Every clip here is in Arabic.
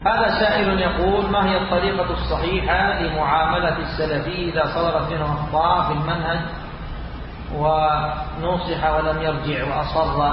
هذا سائل يقول: ما هي الطريقة الصحيحة لمعاملة السلفي إذا صدرت منه أخطاء في المنهج ونصح ولم يرجع وأصر؟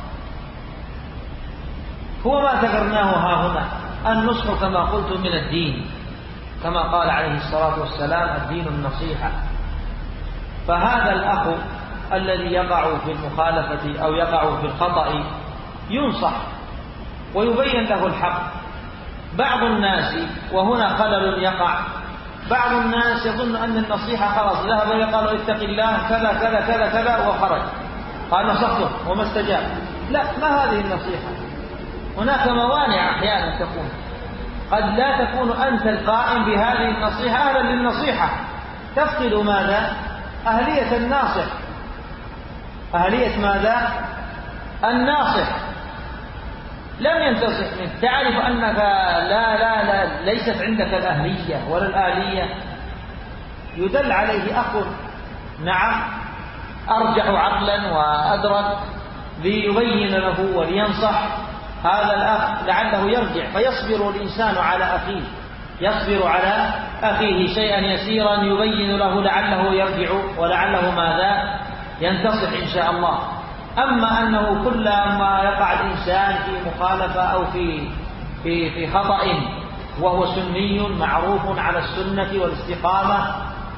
هو ما ذكرناه ها هنا. النصح كما قلت من الدين، كما قال عليه الصلاة والسلام: الدين النصيحة. فهذا الأخ الذي يقع في المخالفة أو يقع في الخطأ ينصح ويبين له الحق. بعض الناس، وهنا خلل يقع، بعض الناس يظن أن النصيحة خلاص، ذهب يقال: اتق الله كذا كذا كذا كذا، وخرج قال نصحته وما استجاب. لا، ما هذه النصيحة. هناك موانع أحيانا تكون، قد لا تكون أنت القائم بهذه النصيحة أهلا للنصيحة، تفقد ماذا؟ أهلية الناصح. أهلية ماذا؟ الناصح. لم ينتصح منك، تعرف أنك لا ليست عندك الأهلية ولا الآلية. يدل عليه أخ نعم أرجح عقلا وأدرك ليبين له ولينصح هذا الأخ لعله يرجع، فيصبر الإنسان على أخيه، يصبر على أخيه شيئا يسيرا يبين له لعله يرجع ولعله ماذا؟ ينتصح إن شاء الله. أما أنه كلما يقع الإنسان في مخالفة أو في خطأ وهو سني معروف على السنة والاستقامة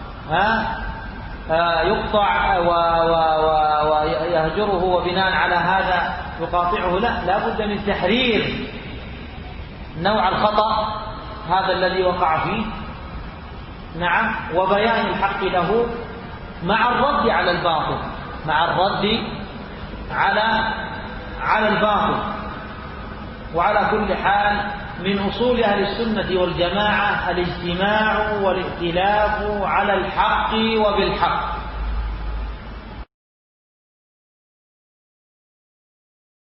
يقطع ويهجره، وبناء على هذا يقاطعه، لا بد من تحرير نوع الخطأ هذا الذي وقع فيه، نعم، وبيان الحق له مع الرد على الباطل، مع الرد على الباطل. وعلى كل حال من أصول أهل السنة والجماعة الاجتماع والائتلاف على الحق وبالحق.